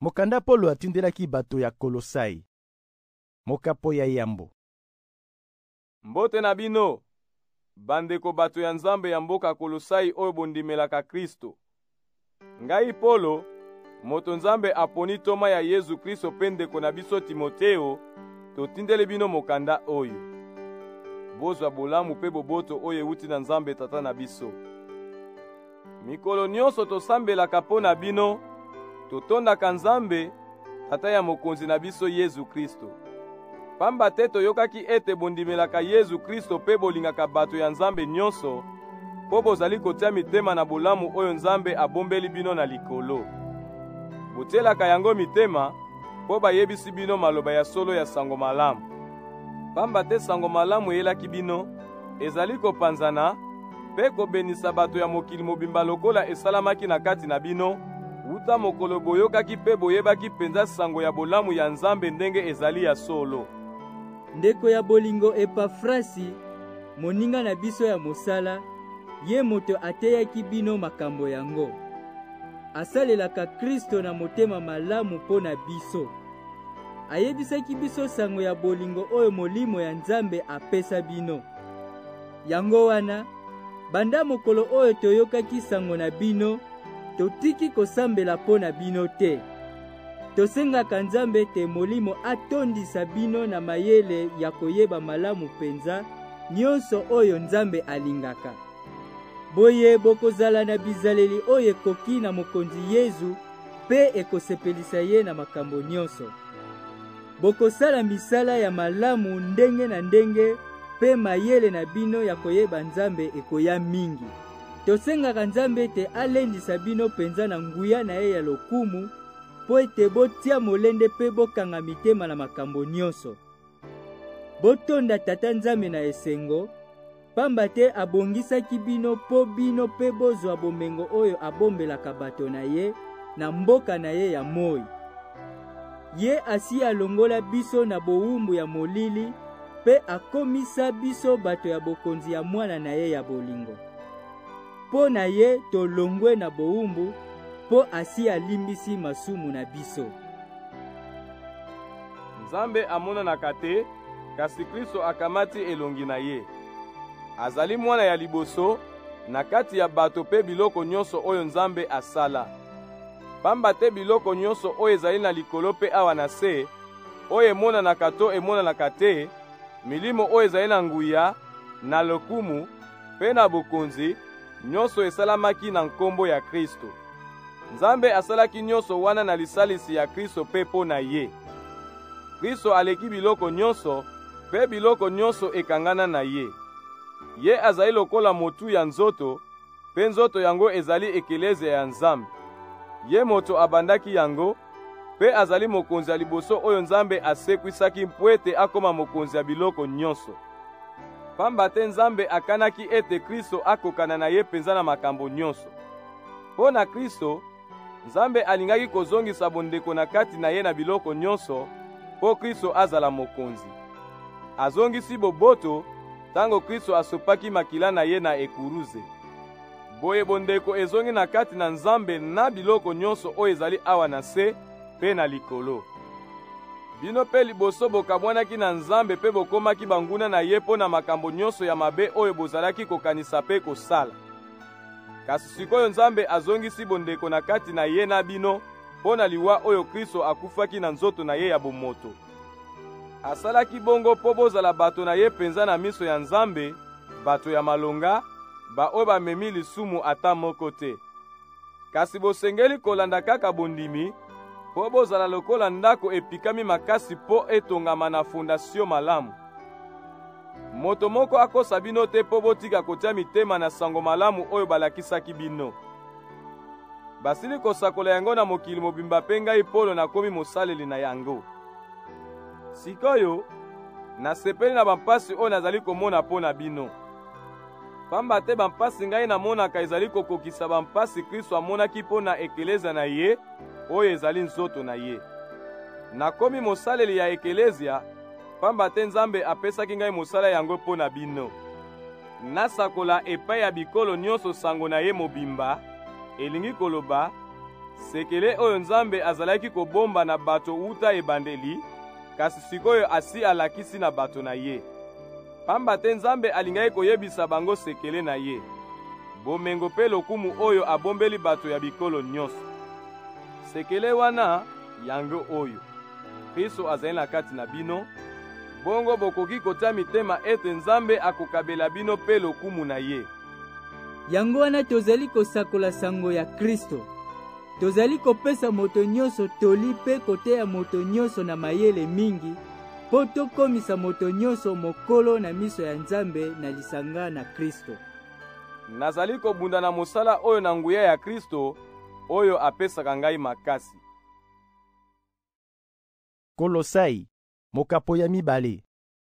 Mokanda Polo atindelaki bato ya Kolosai. Mokapo ya yambo. Mbote na bino, bandeko bato ya Nzambe ya mboka Kolosai oyo bondimelaka Kristo. Ngai Polo, moto Nzambe aponi toma ya Yesu Kristo pe ndeko na biso Timoteo, totindele bino mokanda oyo. Bozwa bolamu pe boboto oyo euti na Nzambe tata na biso. Mikolo nyonso tosambelaka mpo na bino, totondaka Nzambe tata ya mokonzi na biso Yesu Kristo. Pamba te toyokaki ete bondimelaka Yesu Kristo pe bolingaka bato ya Nzambe nyonso, po bozali kotia mitema na bolamu oyo Nzambe abombeli bino na likolo. Botielaka yango mitema, po bayebisi bino maloba ya solo ya sango malamu. Pamba te sango malamu eyelaki bino, ezali kopanzana, pe kobenisa bato ya mokili mobimba lokola esalamaki na kati na bino, uta mokolo boyokaki pe boyebaki penza sango ya bolamu ya Nzambe ndenge ezali ya solo. Ndeko ya bolingo Epafrasi, moninga na biso ya mosala, ye moto ateyaki bino makambo yango. Asalelaka Kristo na motema malamu mpo na biso. Ayebisaki biso sango ya bolingo oyo molimo ya Nzambe apesa bino. Yango wana, banda mokolo oyo toyokaki sango na bino, totiki kosambela mpo na bino te. Tosengaka Nzambe te molimo atondisa bino na mayele ya koyeba malamu penza nyonso oyo Nzambe alingaka. Boye bokozala na bizaleli oyo ekoki na mokonzi Yesu pe ekosepelisa ye na makambo nyonso. Bokosala misala ya malamu ndenge na ndenge pe mayele na bino ya koyeba Nzambe ekoya mingi. Tosengaka Nzambe te alendisa bino penza na nguya na ye ya lokumu, po ete botia molende pe bokanga mitema na makambo nyonso. Botonda tata Nzambe na esengo, pamba te abongisaki bino po bino pe bozwa bomengo oyo abombelaka bato na ye na mboka na ye ya moi. Ye asi alongola biso na bowumbu ya molili pe akomisa biso bato ya bokonzi ya mwana na ye ya bolingo. Po na ye tolongwe na bowumbu, po asi alimbisi masumu na biso. Nzambe amonanaka te, kasi Kristo akamati elongi na ye. Azali mwana ya liboso, na kati ya bato pe biloko nyonso oyo Nzambe asala. Pamba te biloko nyonso oyo ezali na likolo pe awa na se, oyo emonanaka to emonanaka te, milimo oyo ezali na nguya, na lokumu, pe na bokonzi, nyonso esalamaki na nkombo ya Kristo. Nzambe asalaki nyonso wana na lisalisi ya Kristo pe po na ye. Kristo aleki biloko nyonso, pe biloko nyonso ekangana na ye. Ye azali lokola motu ya nzoto, pe nzoto yango ezali ekelezia ya Nzambe. Ye moto abandaki yango, pe azali mokonzi ya liboso oyo Nzambe asekwisaki mpo ete akoma mokonzi ya biloko nyonso. Pamba te Nzambe akanaki ete Kristo akokana na ye penza na makambo nyonso. Po na Kristo, Nzambe alingaki kozongisa bondeko na kati na ye na biloko nyonso, po Kristo azala mokonzi. Azongisi boboto, tango Kristo asopaki makila na ye na ekuruze. Boye bondeko ezongi na kati na Nzambe na biloko nyonso oyo ezali awa na se pe na likolo. Bino pe liboso bokabwanaki na Nzambe pe bokomaki banguna na ye po na makambo nyonso ya mabe oyo bozalaki kokanisa pe kosala. Kasi sikoyo Nzambe azongisi bondeko na kati na ye na bino po na liwa oyo Kristo akufaki na nzoto na ye ya bomoto. Asalaki bongo po bozala bato na ye penza na miso ya Nzambe, bato ya malonga, ba oyo bamemi lisumu ata moko te. Kasi bosengeli kolanda kaka bondimi, po bozala lokola ndako epikami makasi po etongama na fondasio malamu. Moto moko akosa bino te po botika kotia mitema na sango malamu oyo balakisaki bino. Basili kosakola yango na mokili mobimba pe ngai Polo nakomi mosaleli na yango. Sikoyo, nasepeli na bampasi oyo nazali komona mpo na bino. Pamba te bampasi ngai namonaka ezali kokokisa bampasi Kristo amonaki mpo na ekelezia na ye, oyo ezali nzoto na ye. Nakomi mosaleli ya ekelezia, pamba te Nzambe apesaki ngai mosala yango mpo na bino. Nasakola epai ya bikolo nyonso sango na ye mobimba, elingi koloba, sekele oyo Nzambe azalaki kobomba na bato uta ebandeli, kasi sikoyo asi alakisi na bato na ye. Pamba te Nzambe alingaki koyebisa bango sekele na ye, bomengo mpe lokumu oyo abombeli bato ya bikolo nyonso. Sekele wana yango oyo Kristo azali na kati na bino, bongo bokoki kotia mitema ete Nzambe akokabela bino mpe lokumu na ye. Yango wana tozali kosakola sango ya Kristo. Tozali kopesa moto nyonso toli mpe koteya moto nyonso na mayele mingi, po tokomisa moto nyonso mokolo na miso ya Nzambe na lisanga na Kristo. Nazali kobunda na mosala oyo na nguya ya Kristo, oyo apesaka ngai makasi. Kolosai, mokapo ya mibale.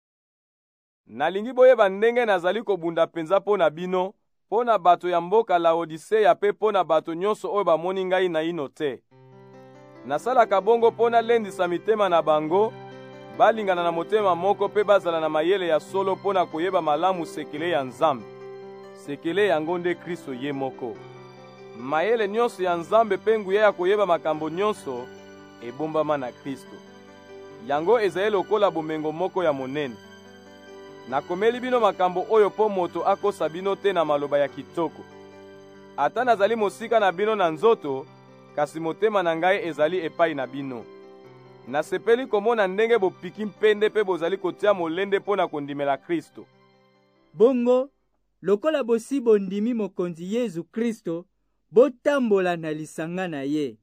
Nalingi boyeba ndenge nazali kobunda penza mpo na bino, mpo na bato ya mboka Laodiseya mpe mpo na bato nyonso oyo bamoni ngai naino te. Nasalaka bongo mpo nalendisa mitema na bango, balingana na motema moko mpe bazala na mayele ya solo mpo na koyeba malamu sekele ya Nzambe. Sekele yango nde Kristo ye moko. Mayele nyonso ya Nzambe mpe nguya ya koyeba makambo nyonso ebombama na Kristo. Yango ezali lokola bomengo moko ya monene. Nakomeli bino makambo oyo po moto akosa bino te na maloba ya kitoko. Ata nazali mosika na bino na nzoto, kasi motema na ngai ezali epai na bino. Nasepeli komona ndenge bopiki mpende pe bozali kotia molende mpo na kondimela Kristo. Bongo, lokola bosi bondimi mokonzi Yesu Kristo, botambola na lisanga na ye.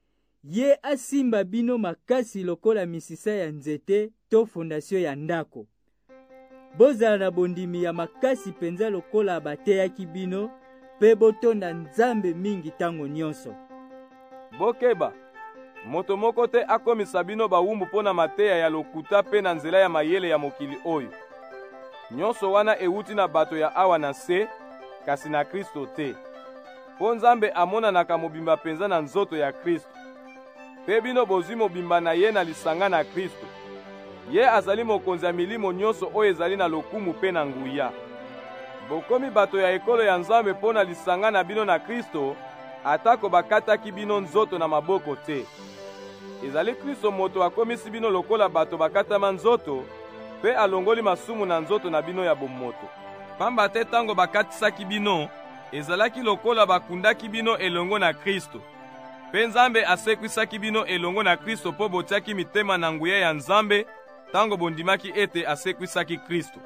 Ye asimba bino makasi lokola misisa ya nzete to fondasio ya ndako. Bozala na bondimi ya makasi penza lokola bateyaki bino, pe botonda Nzambe mingi tango nyonso. Bokeba, moto moko te akomisa bino bawumbu mpo na mateya ya lokuta pe na nzela ya mayele ya mokili oyo. Nyonso wana ewuti na bato ya awa na se, kasi na Kristo te. Po Nzambe amonanaka mobimba penza na nzoto ya Kristo. Pe bino bozwi mobimba na ye na lisanga na Kristo. Ye azali mokonzi ya milimo nyonso oyo ezali na lokumu pe na nguya. Bokomi bato ya ekolo ya Nzambe mpo na lisanga na bino na Kristo, atako bakataki bino nzoto na maboko te. Ezali Kristo moto akomisi bino lokola bato bakatama nzoto, pe alongoli masumu na nzoto na bino ya bomoto. Pamba te tango bakatisaki bino, ezalaki lokola bakundaki bino elongo na Kristo. Pe Nzambe asekwisaki bino elongo na Kristo po botiaki mitema na nguya ya Nzambe, tango bondimaki ete asekwisaki Kristo.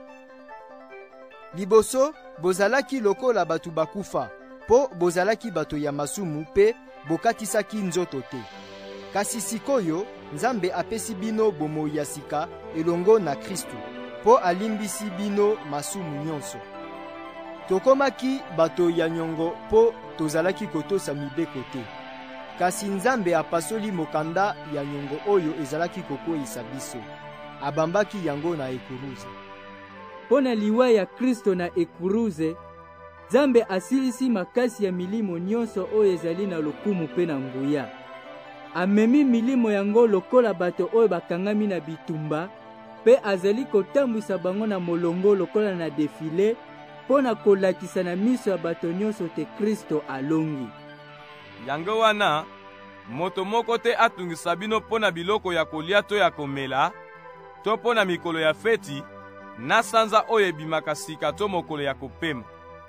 Liboso, bozalaki lokola batu bakufa, po bozalaki bato ya masumu pe bokatisaki nzoto te. Kasi sikoyo, Nzambe apesi bino bomoi ya sika elongo na Kristo, po alimbisi bino masumu nyonso. Tokomaki bato ya nyongo po tozalaki kotosa mibeko te. Kasi Nzambe apasoli mokanda ya nyongo oyo ezalaki kokweyisa biso. Abambaki yango na ekuruze. Po na liwa ya Kristo na ekuruze, Nzambe asilisi makasi ya milimo nyonso oyo ezali na lokumu pe na nguya. Amemi milimo yango lokola bato oyo bakangami na bitumba, pe azali kotambwisa bango na molongo lokola na defile, po na kolakisa na miso ya bato nyonso te Kristo alongi. Yango wana, moto moko te atungisa bino mpo na biloko ya kolia to ya komela, to mpo na mikolo ya feti, na sanza oyo ebimaka sika to mokolo ya kopema.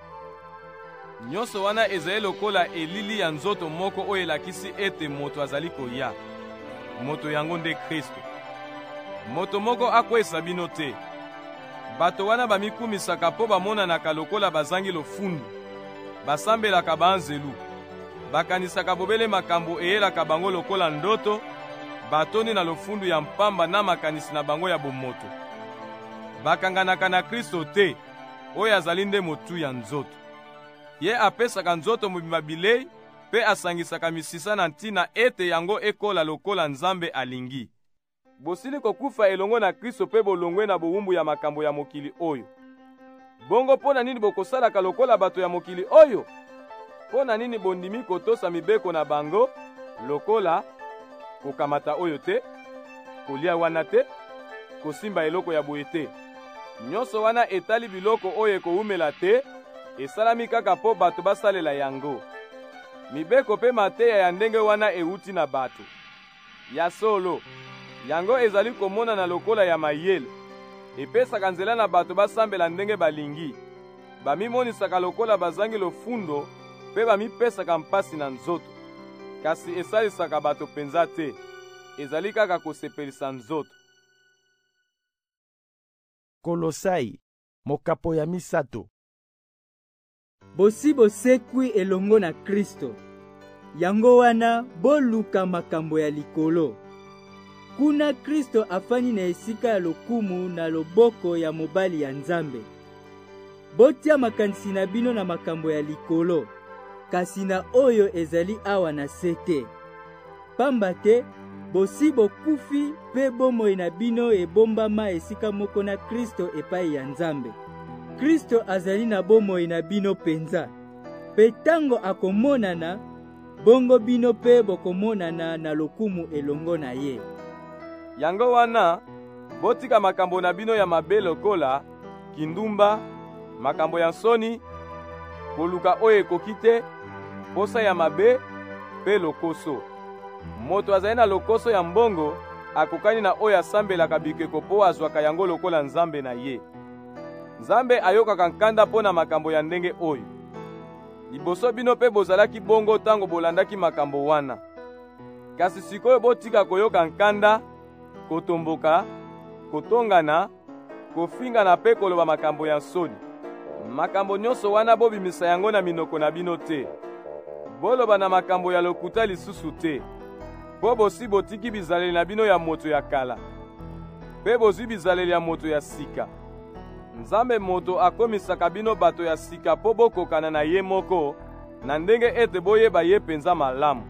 Nyonso wana ezali lokola elili ya nzoto moko oyo elakisi ete moto azali koya. Moto yango nde Kristo. Moto moko akwesa bino te. Bato wana bamikumisaka mpo bamonanaka lokola bazangi lofundu, basambelaka banzelu, bakanisaka bobele makambo eyelaka bango lokola ndoto, batoni na lofundu ya mpamba na makanisi na bango ya bomoto. Bakanganaka na Kristo te, oyo azali nde motu ya nzoto. Ye apesaka nzoto mobimba bilei, pe asangisaka misisa na ntina ete yango ekola lokola Nzambe alingi. Bosili kokufa elongo na Kristo pe bolongwe na bowumbu ya makambo ya mokili oyo. Bongo pona nini bokosalaka lokola bato ya mokili oyo? Pona nini bondimi kotosa mibeko na bango, lokola kokamata oyo te, kolia wana te, kosimba eloko ya boye te. Nyonso wana etali biloko oyo ekoumela te, esalami kaka po bato basalela yango. mibeko mpe mateya ya ndenge wana euti na bato. Ya solo, yango ezali komonana lokola ya mayele, epesaka nzela na bato basambela ndenge balingi, bamimonisaka lokola bazangi lofundo mpe bamipesaka mpasi na nzoto. Kasi esalisaka bato penza te, ezali kaka kosepelisa nzoto. Kolosai, mokapo ya misato. Bosi bosekwi elongo na Kristo. Yango wana boluka makambo ya likolo. Kuna Kristo afani na esika ya lokumu na loboko ya mobali ya Nzambe. Botia makanisi na bino na makambo ya likolo, kasi na oyo ezali awa na sete. Pamba te, bosi bokufi pe bomoi na bino ebombama esika moko na Kristo epai ya Nzambe. Kristo azali na bomoi na bino penza, pe tango akomonana, bongo bino pe bokomonana na lokumu elongo na ye. Yango wana, botika makambo na bino ya mabe lokola kindumba, makambo ya nsoni, koluka oyo ekoki te, posa ya mabe pe lokoso. Moto azali na lokoso ya mbongo akokani na oyo asambelaka bikeko mpo azwaka yango lokola nzambe na ye. Nzambe ayokaka nkanda mpo na makambo ya ndenge oyo. Liboso bino mpe bozalaki bongo tango bolandaki makambo wana. Kasi sikoyo botika koyoka nkanda, kotomboka, kotongana, kofingana mpe koloba makambo ya nsoni. Makambo nyonso wana bobimisa yango na minoko na bino te. Boloba na makambo ya lokuta lisusu te. Po bosi botiki bizaleli na bino ya moto ya kala, pe bozwi bizaleli ya moto ya sika. Nzambe moto akomisaka bino bato ya sika po bokokana na ye moko, na ndenge ete boyeba ye penza malamu.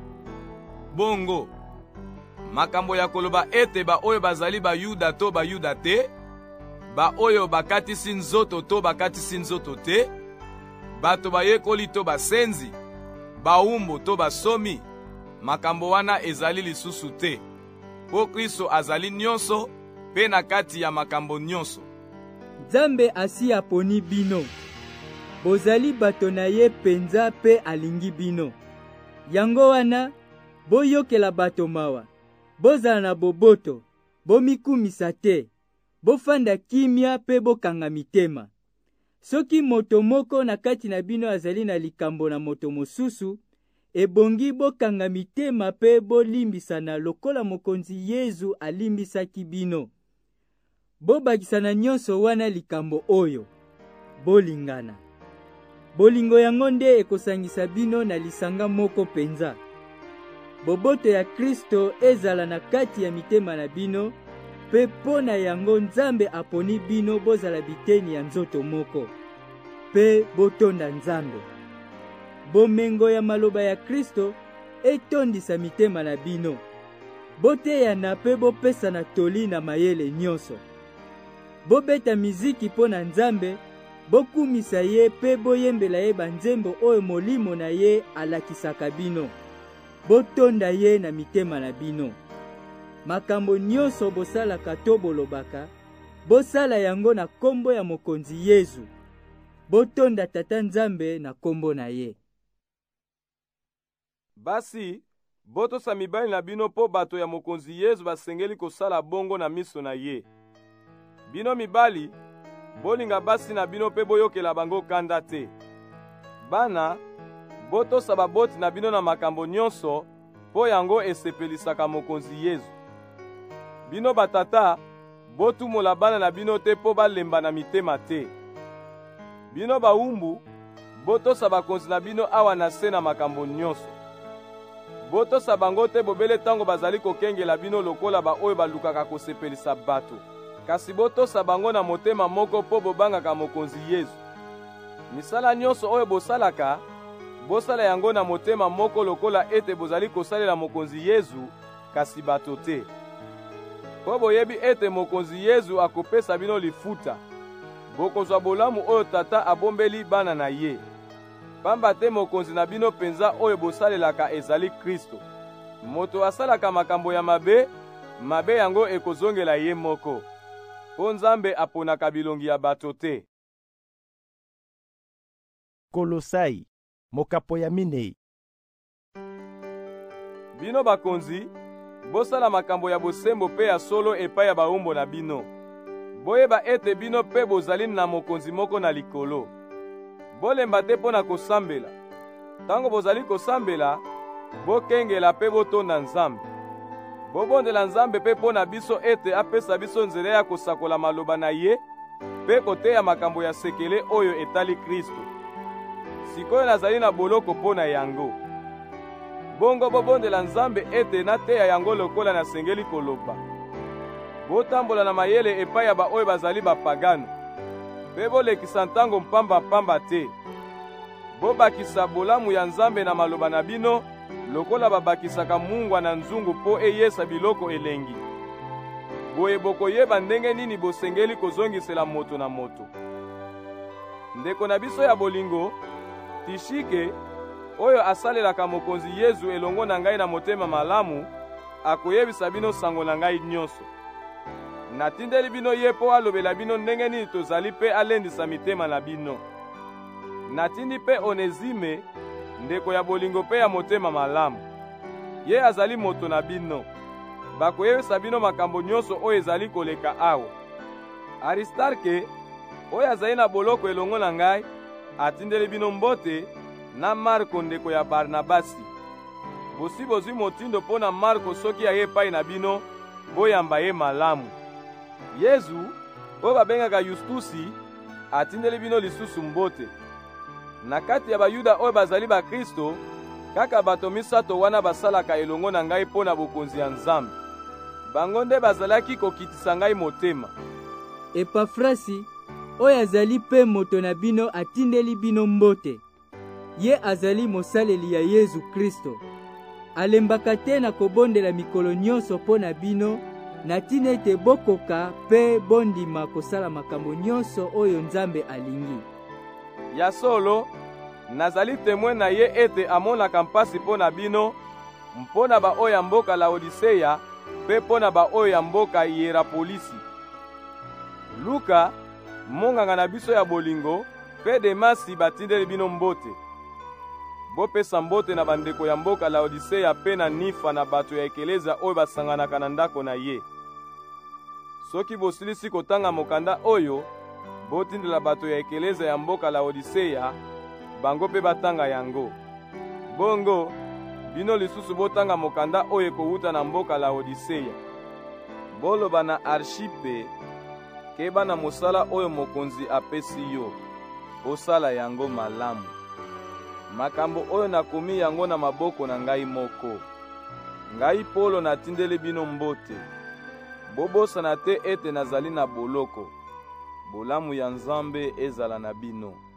Bongo, makambo ya koloba ete ba oyo bazali bayuda to bayuda te, ba oyo bakatisi nzoto to bakatisi nzoto te, bato bayekoli to basenzi, baumbu to basomi, makambo wana ezali lisusu te. Po Kristo azali nyonso, pe na kati ya makambo nyonso. Nzambe asi aponi bino. Bozali bato na ye penza pe alingi bino. Yango wana, boyokela bato mawa. Bozala na boboto, bomikumisa te. Bofanda kimia pe bokanga mitema. Soki moto moko na kati na bino azali na likambo na moto mosusu, ebongi bokanga mitema pe bolimbisana lokola mokonzi Yesu alimbisaki bino. Bobakisana nyonso wana likambo oyo. Bolingana. Bolingo yango nde ekosangisa bino na lisanga moko penza. Boboto ya Kristo ezala na kati ya mitema na bino, pe pona yango Nzambe aponi bino bozala biteni ya nzoto moko, pe botonda Nzambe. Bomengo ya maloba ya Kristo etondisa mitema na bino. Boteyana pe bopesana toli na mayele nyonso. Bobeta miziki pona Nzambe, bokumisa ye pe boyembela ye banzembo oyo molimo na ye alakisaka bino. Botonda ye na mitema na bino. Makambo nyonso bosalaka to bolobaka, bosala yango na kombo ya mokonzi Yesu. Botonda Tata Nzambe na kombo na ye. Basi, botosa mibali na bino po bato ya mokonzi Yesu basengeli kosala bongo na miso na ye. Bino mibali, bolinga basi na bino pe boyokela bango kanda te. Bana, botosa baboti na bino na makambo nyonso, po yango esepelisaka mokonzi Yesu. Bino batata, botumola bana na bino te po balemba na mitema te. Bino baumbu, botosa bakonzi na bino awa na se na makambo nyonso. Botosa bango te bobele tango bazali kokengela bino lokola ba oyo balukaka kosepelisa bato. Kasi botosa bango na motema moko po bobangaka mokonzi Yesu. Misala nyonso oyo bosalaka, bosala yango na motema moko lokola ete bozali kosalela mokonzi Yesu, kasi bato te. Po boyebi ete mokonzi Yesu akopesa bino lifuta, bokozwa bolamu oyo tata abombeli bana na ye. Pamba te mokonzi na bino penza oyo bosalelaka ezali Kristo. Moto asalaka makambo ya mabe, mabe yango ekozongela ye moko. Po Nzambe aponaka bilongi ya bato te. Kolosai, mokapo ya minei. Bino bakonzi, bosala makambo ya bosembo pe ya solo epai ya baumbo na bino. Boyeba ete bino pe bozali na mokonzi moko na likolo. Bolemba te mpo na kosambela. Tango bozali kosambela, bokengela pe botonda Nzambe. Bobondela Nzambe pe mpo na biso ete apesa biso nzela ya kosakola maloba na Ye pe koteya makambo ya sekele oyo etali Kristo. Sikoyo nazali na boloko mpo na yango. Bongo bobondela Nzambe ete nateya yango lokola nasengeli koloba. Botambola na mayele epai ya baoyo bazali bapagano, pe bolekisa ntango mpamba te. Bobakisa bolamu ya Nzambe na maloba na bino lokola babakisaka mungwa na nzungu mpo eyesa biloko elengi. Boye bokoyeba ndenge nini bosengeli kozongisela moto na moto. Ndeko na biso ya bolingo, Tishike, oyo asalelaka mokonzi Yesu elongo na ngai na motema malamu, akoyebisa bino sango na ngai nyonso. Natindeli bino ye mpo alobela bino ndenge nini tozali pe alendisa mitema na bino. Natindi pe Onezime, ndeko ya bolingo pe ya motema malamu. Ye azali moto na bino. Bakoyebisa bino makambo nyonso oyo ezali koleka awa. Aristarke, oyo azali na boloko elongo na ngai, atindeli bino mbote, na Marko ndeko ya Barnabasi. Bosi bozwi motindo mpo na Marko soki aye epai na bino, boyamba ye malamu. Yezu, oyo babengaka Yustusi, atindeli bino lisusu mbote. Na kati ya bayuda oyo bazali bakristo, kaka bato misato wana basalaka elongo na ngai mpo na bokonzi ya Nzambe. Bango nde bazalaki kokitisa ngai motema. Epafrasi, oyo azali pe moto na bino atindeli bino mbote. Ye azali mosaleli ya Yesu Kristo. Alembaka te na kobondela mikolo nyonso mpo na bino, na tina ete bokoka pe bondima kosala makambo nyonso oyo Nzambe alingi. Ya solo, nazali temwe na ye ete amonaka mpasi mpo na bino, mpo na baoyo ya mboka Laodiseya pe mpo na baoyo ya mboka Hierapolisi. Luka, monganga na biso ya bolingo, pe Demasi batindeli bino mbote. Bopesa mbote na bandeko ya mboka Laodiseya pe na Nifa na bato ya ekeleza oyo basanganaka na ndako na ye. Soki bosilisi kotanga mokanda oyo, botindela bato ya ekeleza ya mboka Laodiseya, bango pe batanga yango. Bongo, bino lisusu botanga mokanda oyo ekowuta na mboka Laodiseya. Boloba na Arshipe, keba na mosala oyo mokonzi apesi yo, osala yango malamu. Makambo oyo nakomi yango na maboko na ngai moko. Ngai Polo natindeli bino mbote. Bobosana te ete nazali na boloko. Bolamu ya Nzambe ezala na bino.